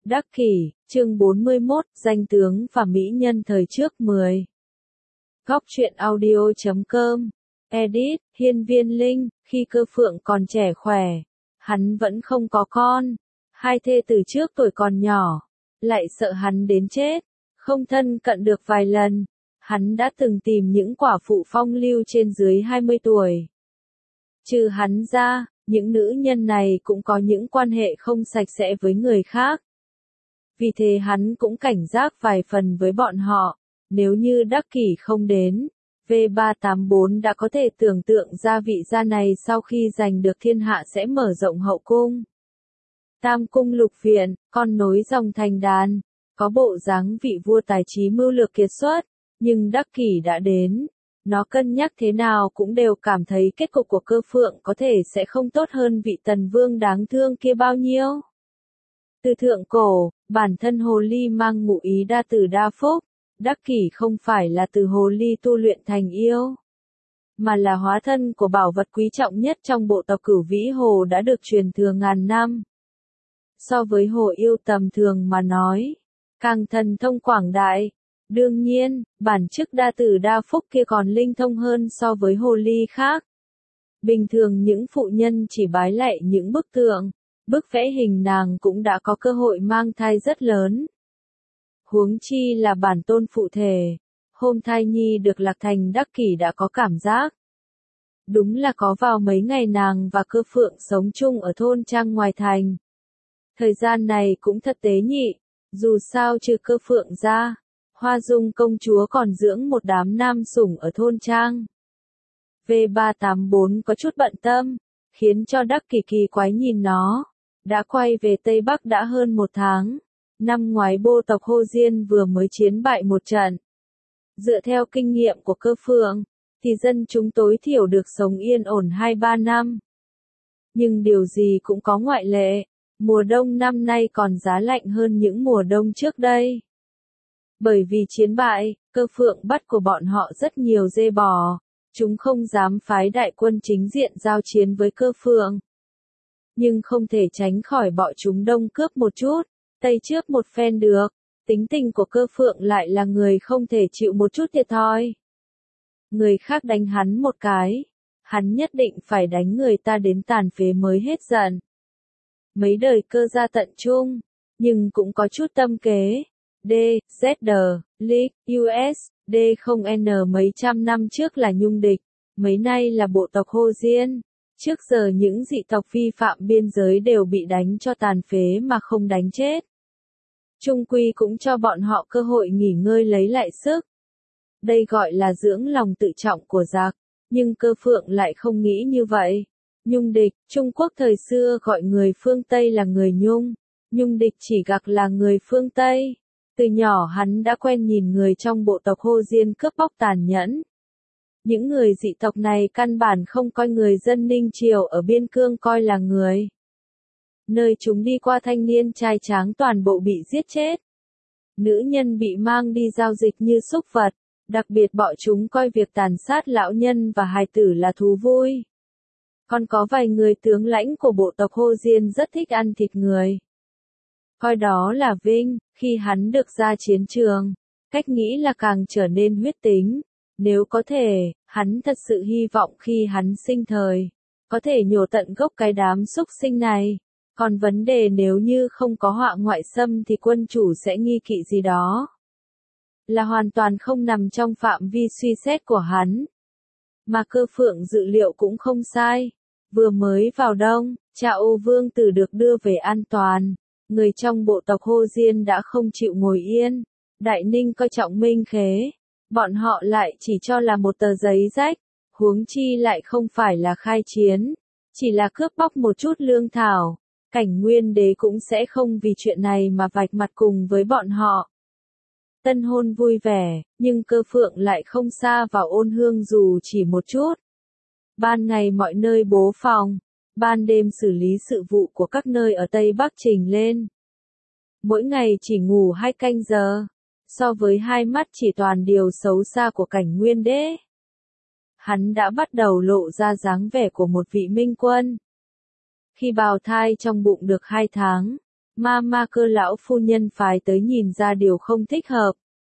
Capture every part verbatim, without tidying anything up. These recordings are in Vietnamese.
Đắc Kỷ, chương bốn mươi mốt, danh tướng và mỹ nhân thời trước mười. Góc truyện audio chấm com. Edit, Hiên Viên Linh, khi Cơ Phượng còn trẻ khỏe, hắn vẫn không có con. Hai thê từ trước tuổi còn nhỏ, lại sợ hắn đến chết, không thân cận được vài lần. Hắn đã từng tìm những quả phụ phong lưu trên dưới hai mươi tuổi. Trừ hắn ra, những nữ nhân này cũng có những quan hệ không sạch sẽ với người khác. Vì thế hắn cũng cảnh giác vài phần với bọn họ, nếu như Đắc Kỷ không đến, V ba tám bốn đã có thể tưởng tượng ra vị gia này sau khi giành được thiên hạ sẽ mở rộng hậu cung. Tam cung lục viện, con nối dòng thành đàn, có bộ dáng vị vua tài trí mưu lược kiệt xuất, nhưng Đắc Kỷ đã đến, nó cân nhắc thế nào cũng đều cảm thấy kết cục của Cơ Phượng có thể sẽ không tốt hơn vị tần vương đáng thương kia bao nhiêu. Từ thượng cổ, bản thân hồ ly mang ngụ ý đa tử đa phúc, Đắc Kỷ không phải là từ hồ ly tu luyện thành yêu, mà là hóa thân của bảo vật quý trọng nhất trong bộ tộc Cửu Vĩ Hồ đã được truyền thừa ngàn năm. So với hồ yêu tầm thường mà nói, càng thần thông quảng đại. Đương nhiên, bản chức đa tử đa phúc kia còn linh thông hơn so với hồ ly khác. Bình thường những phụ nhân chỉ bái lạy những bức tượng, bức vẽ hình nàng cũng đã có cơ hội mang thai rất lớn. Huống chi là bản tôn phụ thể, hôm thai nhi được lạc thành Đắc Kỷ đã có cảm giác. Đúng là có vào mấy ngày nàng và Cơ Phượng sống chung ở thôn trang ngoài thành. Thời gian này cũng thật tế nhị, dù sao trừ Cơ Phượng ra, Hoa Dung công chúa còn dưỡng một đám nam sủng ở thôn trang. V ba tám bốn có chút bận tâm, khiến cho Đắc Kỷ kỳ quái nhìn nó. Đã quay về Tây Bắc đã hơn một tháng. Năm ngoái bộ tộc Hồ Diên vừa mới chiến bại một trận. Dựa theo kinh nghiệm của Cơ Phượng, thì dân chúng tối thiểu được sống yên ổn hai ba năm. Nhưng điều gì cũng có ngoại lệ, mùa đông năm nay còn giá lạnh hơn những mùa đông trước đây. Bởi vì chiến bại, Cơ Phượng bắt của bọn họ rất nhiều dê bò, chúng không dám phái đại quân chính diện giao chiến với Cơ Phượng. Nhưng không thể tránh khỏi bọn chúng đông cướp một chút, tây trước một phen được, tính tình của Cơ Phượng lại là người không thể chịu một chút thiệt thòi. Người khác đánh hắn một cái, hắn nhất định phải đánh người ta đến tàn phế mới hết giận. Mấy đời Cơ gia tận trung, nhưng cũng có chút tâm kế. D, Z D, League, U S, D không N mấy trăm năm trước là Nhung địch, mấy nay là bộ tộc Hồ Diên. Trước giờ những dị tộc vi phạm biên giới đều bị đánh cho tàn phế mà không đánh chết. Trung quy cũng cho bọn họ cơ hội nghỉ ngơi lấy lại sức. Đây gọi là dưỡng lòng tự trọng của giặc, nhưng Cơ Phượng lại không nghĩ như vậy. Nhung địch, Trung Quốc thời xưa gọi người phương Tây là người Nhung, Nhung địch chỉ gặc là người phương Tây. Từ nhỏ hắn đã quen nhìn người trong bộ tộc Hồ Diên cướp bóc tàn nhẫn. Những người dị tộc này căn bản không coi người dân Ninh Triều ở biên cương coi là người. Nơi chúng đi qua thanh niên trai tráng toàn bộ bị giết chết. Nữ nhân bị mang đi giao dịch như súc vật, đặc biệt bọn chúng coi việc tàn sát lão nhân và hài tử là thú vui. Còn có vài người tướng lãnh của bộ tộc Hồ Diên rất thích ăn thịt người. Coi đó là vinh, khi hắn được ra chiến trường, cách nghĩ là càng trở nên huyết tính. Nếu có thể, hắn thật sự hy vọng khi hắn sinh thời, có thể nhổ tận gốc cái đám súc sinh này. Còn vấn đề nếu như không có họa ngoại xâm thì quân chủ sẽ nghi kỵ gì đó, là hoàn toàn không nằm trong phạm vi suy xét của hắn. Mà Cơ Phượng dự liệu cũng không sai. Vừa mới vào đông, cha Ô Vương Tử được đưa về an toàn. Người trong bộ tộc Hồ Diên đã không chịu ngồi yên. Đại Ninh coi trọng Minh Khế. Bọn họ lại chỉ cho là một tờ giấy rách, huống chi lại không phải là khai chiến, chỉ là cướp bóc một chút lương thảo. Cảnh Nguyên Đế cũng sẽ không vì chuyện này mà vạch mặt cùng với bọn họ. Tân hôn vui vẻ, nhưng Cơ Phượng lại không xa vào ôn hương dù chỉ một chút. Ban ngày mọi nơi bố phòng, ban đêm xử lý sự vụ của các nơi ở Tây Bắc trình lên. Mỗi ngày chỉ ngủ hai canh giờ. So với hai mắt chỉ toàn điều xấu xa của Cảnh Nguyên Đế, hắn đã bắt đầu lộ ra dáng vẻ của một vị minh quân. Khi bào thai trong bụng được hai tháng, Ma ma Cơ lão phu nhân phái tới nhìn ra điều không thích hợp.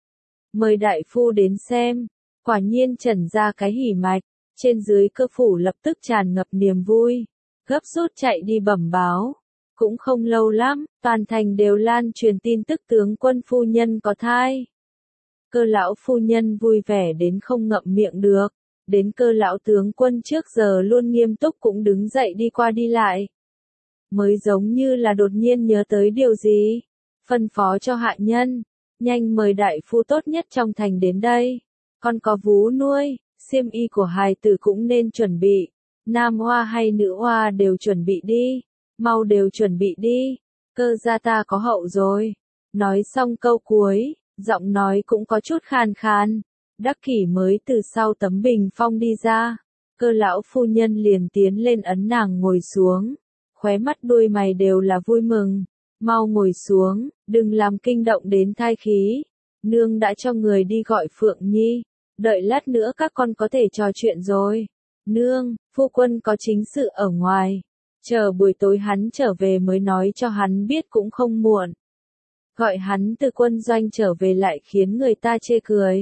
Mời đại phu đến xem, quả nhiên trần ra cái hỉ mạch, trên dưới Cơ phủ lập tức tràn ngập niềm vui, gấp rút chạy đi bẩm báo. Cũng không lâu lắm, toàn thành đều lan truyền tin tức tướng quân phu nhân có thai. Cơ lão phu nhân vui vẻ đến không ngậm miệng được, đến Cơ lão tướng quân trước giờ luôn nghiêm túc cũng đứng dậy đi qua đi lại. Mới giống như là đột nhiên nhớ tới điều gì, phân phó cho hạ nhân, nhanh mời đại phu tốt nhất trong thành đến đây. Con có vú nuôi, xiêm y của hài tử cũng nên chuẩn bị, nam oa hay nữ oa đều chuẩn bị đi, mau đều chuẩn bị đi, Cơ gia ta có hậu rồi. Nói xong câu cuối, giọng nói cũng có chút khàn khàn. Đắc Kỷ mới từ sau tấm bình phong đi ra, Cơ lão phu nhân liền tiến lên ấn nàng ngồi xuống, khóe mắt đuôi mày đều là vui mừng. Mau ngồi xuống, đừng làm kinh động đến thai khí. Nương đã cho người đi gọi Phượng Nhi, đợi lát nữa các con có thể trò chuyện rồi. Nương, phu quân có chính sự ở ngoài, chờ buổi tối hắn trở về mới nói cho hắn biết cũng không muộn. Gọi hắn từ quân doanh trở về lại khiến người ta chê cười.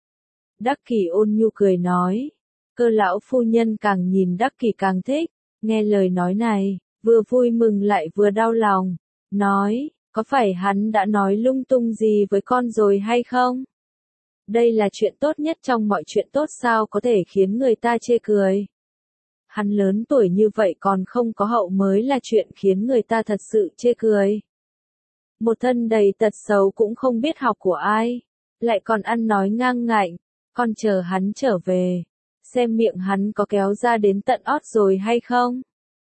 Đắc Kỷ ôn nhu cười nói. Cơ lão phu nhân càng nhìn Đắc Kỷ càng thích, nghe lời nói này, vừa vui mừng lại vừa đau lòng, nói, có phải hắn đã nói lung tung gì với con rồi hay không? Đây là chuyện tốt nhất trong mọi chuyện tốt sao có thể khiến người ta chê cười. Hắn lớn tuổi như vậy còn không có hậu mới là chuyện khiến người ta thật sự chê cười. Một thân đầy tật xấu cũng không biết học của ai, lại còn ăn nói ngang ngạnh, con chờ hắn trở về, xem miệng hắn có kéo ra đến tận ót rồi hay không.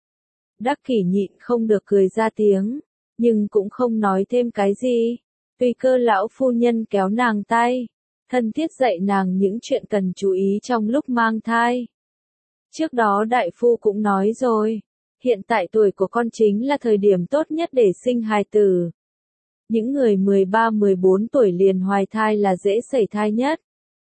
Đắc Kỷ nhịn không được cười ra tiếng, nhưng cũng không nói thêm cái gì. Tuy Cơ lão phu nhân kéo nàng tay, thân thiết dạy nàng những chuyện cần chú ý trong lúc mang thai. Trước đó đại phu cũng nói rồi, hiện tại tuổi của con chính là thời điểm tốt nhất để sinh hài tử. Những người mười ba mười bốn tuổi liền hoài thai là dễ sẩy thai nhất.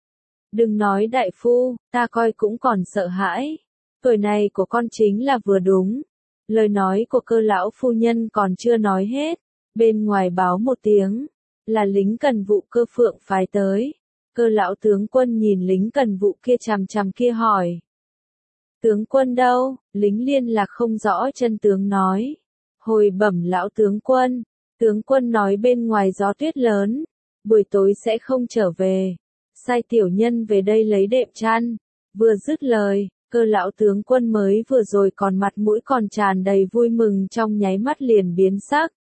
Đừng nói đại phu, ta coi cũng còn sợ hãi. Tuổi này của con chính là vừa đúng. Lời nói của Cơ lão phu nhân còn chưa nói hết, bên ngoài báo một tiếng, là lính cần vụ Cơ Phượng phái tới. Cơ lão tướng quân nhìn lính cần vụ kia chằm chằm kia hỏi. Tướng quân đâu? Lính liên lạc không rõ chân tướng nói. Hồi bẩm lão tướng quân, tướng quân nói bên ngoài gió tuyết lớn, buổi tối sẽ không trở về. Sai tiểu nhân về đây lấy đệm chăn. Vừa dứt lời, Cơ lão tướng quân mới vừa rồi còn mặt mũi còn tràn đầy vui mừng trong nháy mắt liền biến sắc.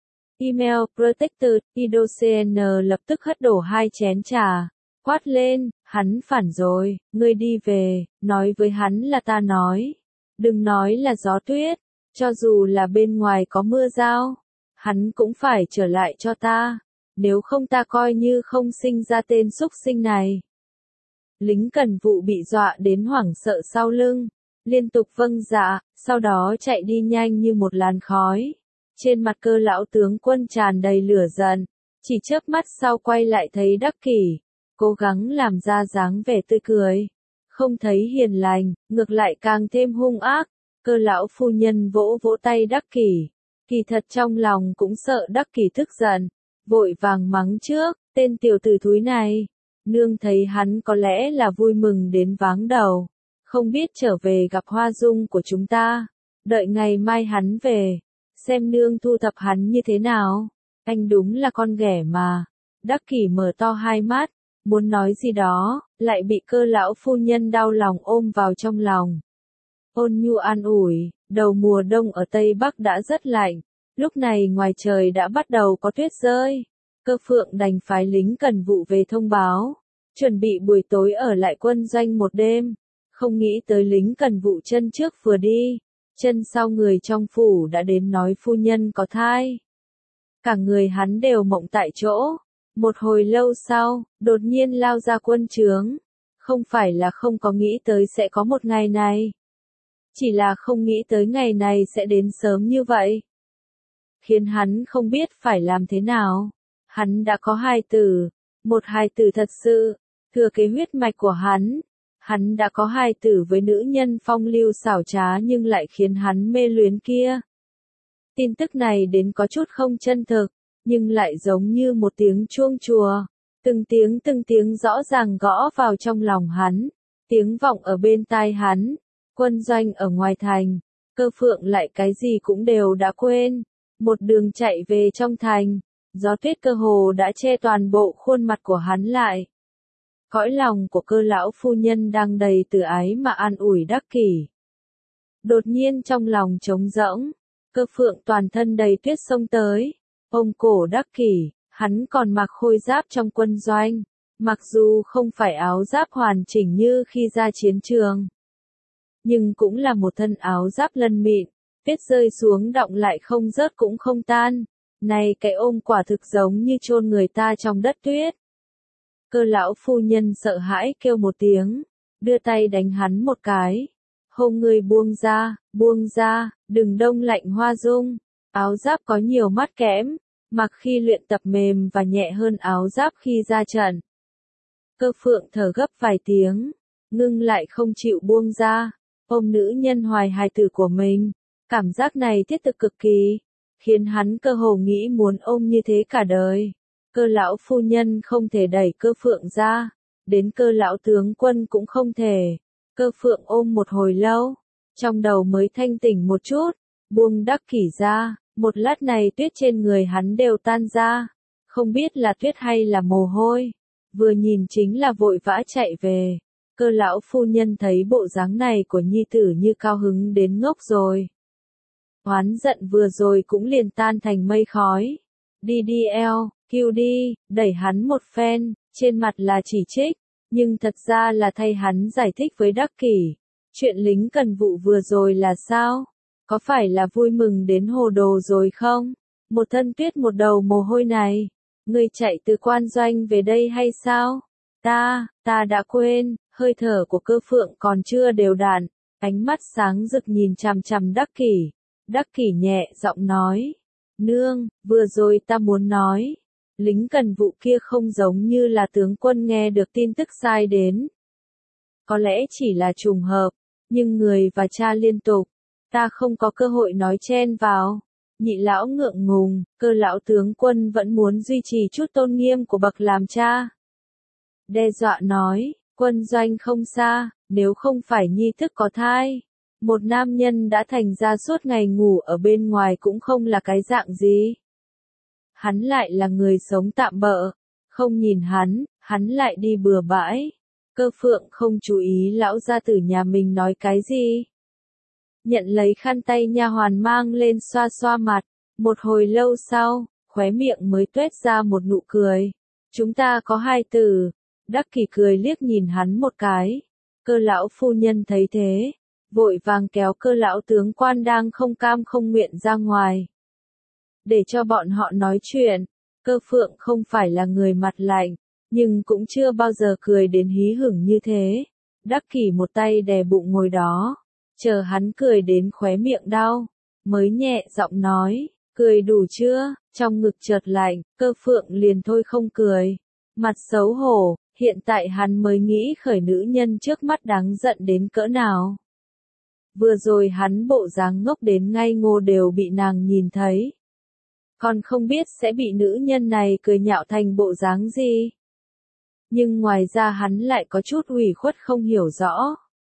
Email Protector, idocn lập tức hất đổ hai chén trà, quát lên, hắn phản rồi, ngươi đi về, nói với hắn là ta nói. Đừng nói là gió tuyết, cho dù là bên ngoài có mưa rao, hắn cũng phải trở lại cho ta, nếu không ta coi như không sinh ra tên xúc sinh này. Lính cần vụ bị dọa đến hoảng sợ sau lưng, liên tục vâng dạ, sau đó chạy đi nhanh như một làn khói. Trên mặt Cơ lão tướng quân tràn đầy lửa giận, chỉ chớp mắt sau quay lại thấy Đắc Kỷ, cố gắng làm ra dáng vẻ tươi cười, không thấy hiền lành, ngược lại càng thêm hung ác. Cơ lão phu nhân vỗ vỗ tay Đắc Kỷ, kỳ thật trong lòng cũng sợ Đắc Kỷ tức giận, vội vàng mắng trước, tên tiểu tử thúi này. Nương thấy hắn có lẽ là vui mừng đến váng đầu, không biết trở về gặp Hoa Dung của chúng ta, đợi ngày mai hắn về, xem nương thu thập hắn như thế nào. Anh đúng là con ghẻ mà. Đắc Kỷ mở to hai mắt, muốn nói gì đó, lại bị Cơ lão phu nhân đau lòng ôm vào trong lòng. Ôn nhu an ủi, đầu mùa đông ở Tây Bắc đã rất lạnh, lúc này ngoài trời đã bắt đầu có tuyết rơi. Cơ Phượng đành phái lính cần vụ về thông báo, chuẩn bị buổi tối ở lại quân doanh một đêm. Không nghĩ tới lính cần vụ chân trước vừa đi, chân sau người trong phủ đã đến nói phu nhân có thai. Cả người hắn đều mộng tại chỗ. Một hồi lâu sau, đột nhiên lao ra quân trướng. Không phải là không có nghĩ tới sẽ có một ngày này. Chỉ là không nghĩ tới ngày này sẽ đến sớm như vậy. Khiến hắn không biết phải làm thế nào. Hắn đã có hai tử, một hài tử thật sự, thừa kế huyết mạch của hắn. Hắn đã có hài tử với nữ nhân phong lưu xảo trá nhưng lại khiến hắn mê luyến kia. Tin tức này đến có chút không chân thực, nhưng lại giống như một tiếng chuông chùa. Từng tiếng từng tiếng rõ ràng gõ vào trong lòng hắn, tiếng vọng ở bên tai hắn, quân doanh ở ngoài thành, Cơ Phượng lại cái gì cũng đều đã quên, một đường chạy về trong thành, gió tuyết cơ hồ đã che toàn bộ khuôn mặt của hắn lại. Cõi lòng của Cơ lão phu nhân đang đầy từ ái mà an ủi Đắc Kỷ. Đột nhiên trong lòng trống rỗng, Cơ Phượng toàn thân đầy tuyết xông tới, ôm cổ Đắc Kỷ, hắn còn mặc khôi giáp trong quân doanh, mặc dù không phải áo giáp hoàn chỉnh như khi ra chiến trường, nhưng cũng là một thân áo giáp lân mịn, tuyết rơi xuống đọng lại không rớt cũng không tan, này cái ôm quả thực giống như chôn người ta trong đất tuyết. Cơ lão phu nhân sợ hãi kêu một tiếng, đưa tay đánh hắn một cái. Hông người buông ra, buông ra, đừng đông lạnh Hoa Dung. Áo giáp có nhiều mắt kẽm, mặc khi luyện tập mềm và nhẹ hơn áo giáp khi ra trận. Cơ Phượng thở gấp vài tiếng, ngưng lại không chịu buông ra, ôm nữ nhân hoài hài tử của mình. Cảm giác này thiết thực cực kỳ, khiến hắn cơ hồ nghĩ muốn ôm như thế cả đời. Cơ lão phu nhân không thể đẩy Cơ Phượng ra, đến Cơ lão tướng quân cũng không thể. Cơ Phượng ôm một hồi lâu, trong đầu mới thanh tỉnh một chút, buông Đắc Kỷ ra, một lát này tuyết trên người hắn đều tan ra, không biết là tuyết hay là mồ hôi, vừa nhìn chính là vội vã chạy về. Cơ lão phu nhân thấy bộ dáng này của nhi tử như cao hứng đến ngốc rồi. Oán giận vừa rồi cũng liền tan thành mây khói. Đi đi eo, kêu đi, đẩy hắn một phen, trên mặt là chỉ trích, nhưng thật ra là thay hắn giải thích với Đắc Kỷ. Chuyện lính cần vụ vừa rồi là sao? Có phải là vui mừng đến hồ đồ rồi không? Một thân tuyết một đầu mồ hôi này. Người chạy từ quan doanh về đây hay sao? Ta, ta đã quên, hơi thở của Cơ Phượng còn chưa đều đặn, ánh mắt sáng rực nhìn chằm chằm Đắc Kỷ. Đắc Kỷ nhẹ giọng nói, nương, vừa rồi ta muốn nói, lính cần vụ kia không giống như là tướng quân nghe được tin tức sai đến. Có lẽ chỉ là trùng hợp, nhưng người và cha liên tục, ta không có cơ hội nói chen vào. Nhị lão ngượng ngùng, Cơ lão tướng quân vẫn muốn duy trì chút tôn nghiêm của bậc làm cha. Đe dọa nói, quân doanh không xa, nếu không phải nhi thức có thai, một nam nhân đã thành ra suốt ngày ngủ ở bên ngoài cũng không là cái dạng gì. Hắn lại là người sống tạm bợ, không nhìn hắn, hắn lại đi bừa bãi. Cơ Phượng không chú ý lão gia tử nhà mình nói cái gì. Nhận lấy khăn tay nha hoàn mang lên xoa xoa mặt, một hồi lâu sau, khóe miệng mới tuét ra một nụ cười. Chúng ta có hai tử. Đắc Kỷ cười liếc nhìn hắn một cái. Cơ lão phu nhân thấy thế, vội vàng kéo Cơ lão tướng quan đang không cam không nguyện ra ngoài. Để cho bọn họ nói chuyện. Cơ Phượng không phải là người mặt lạnh, nhưng cũng chưa bao giờ cười đến hí hửng như thế. Đắc Kỷ một tay đè bụng ngồi đó, chờ hắn cười đến khóe miệng đau, mới nhẹ giọng nói, cười đủ chưa? Trong ngực chợt lạnh, Cơ Phượng liền thôi không cười. Mặt xấu hổ, hiện tại hắn mới nghĩ khởi nữ nhân trước mắt đáng giận đến cỡ nào. Vừa rồi hắn bộ dáng ngốc đến ngây ngô đều bị nàng nhìn thấy. Còn không biết sẽ bị nữ nhân này cười nhạo thành bộ dáng gì. Nhưng ngoài ra hắn lại có chút ủy khuất không hiểu rõ.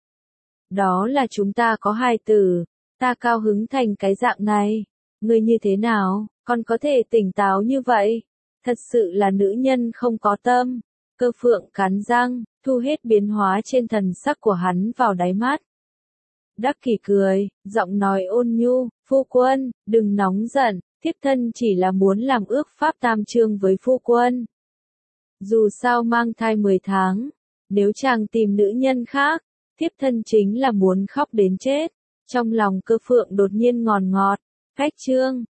Đó là chúng ta có hai tử, ta cao hứng thành cái dạng này. Ngươi như thế nào, còn có thể tỉnh táo như vậy? Thật sự là nữ nhân không có tâm. Cơ Phượng cắn răng, thu hết biến hóa trên thần sắc của hắn vào đáy mắt. Đắc Kỷ cười, giọng nói ôn nhu, phu quân, đừng nóng giận, thiếp thân chỉ là muốn làm ước pháp tam chương với phu quân. Dù sao mang thai mười tháng, nếu chàng tìm nữ nhân khác, thiếp thân chính là muốn khóc đến chết. Trong lòng Cơ Phượng đột nhiên ngòn ngọt, cách chương.